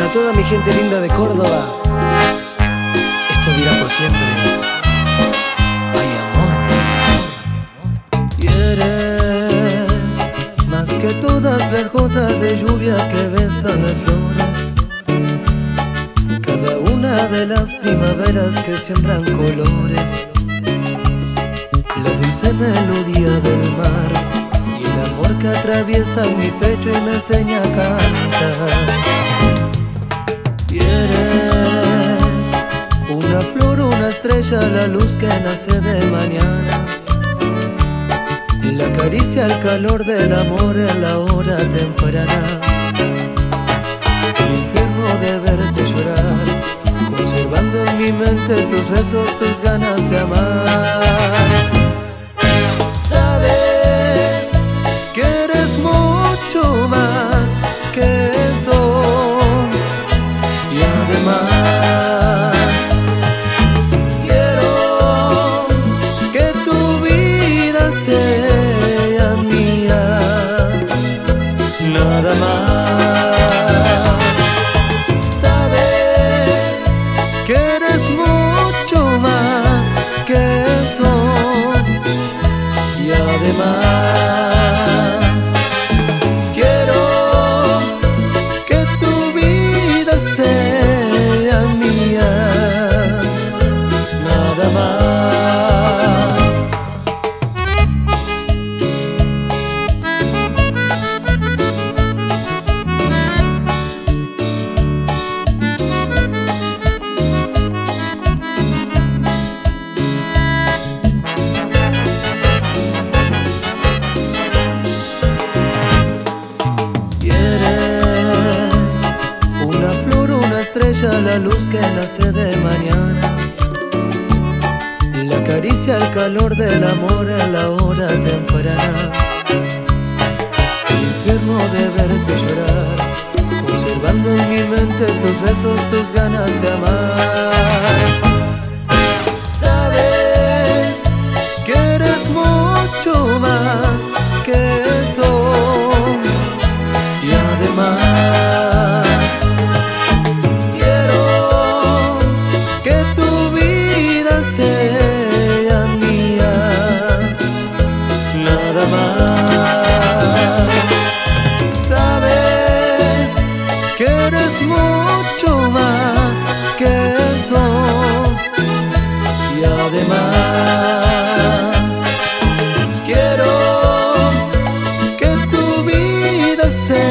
toda mi gente linda de Córdoba, esto dirá por siempre. Ay, amor. Y eres más que todas las gotas de lluvia que besan las flores, cada una de las primaveras que siembran colores, la dulce melodía del mar y el amor que atraviesa mi pecho y me enseña a cantar. Y eres una flor, una estrella, la luz que nace de mañana, la caricia, el calor del amor en la hora temprana, el infierno de verte llorar, conservando en mi mente tus besos, tus ganas de amar. Sabes que eres mucho más que eso, y además quiero que tu vida sea mía, nada más. Sabes que eres mucho más que eso, y además quiero que tu vida sea mía, nada más. La luz que nace de mañana, la caricia, el calor del amor en la hora temprana, el infierno de verte llorar, conservando en mi mente tus besos, tus ganas de amar. Sabes que eres mucho más que eso, y además sea mía, nada más. Sabes que eres mucho más que eso, y además quiero que tu vida sea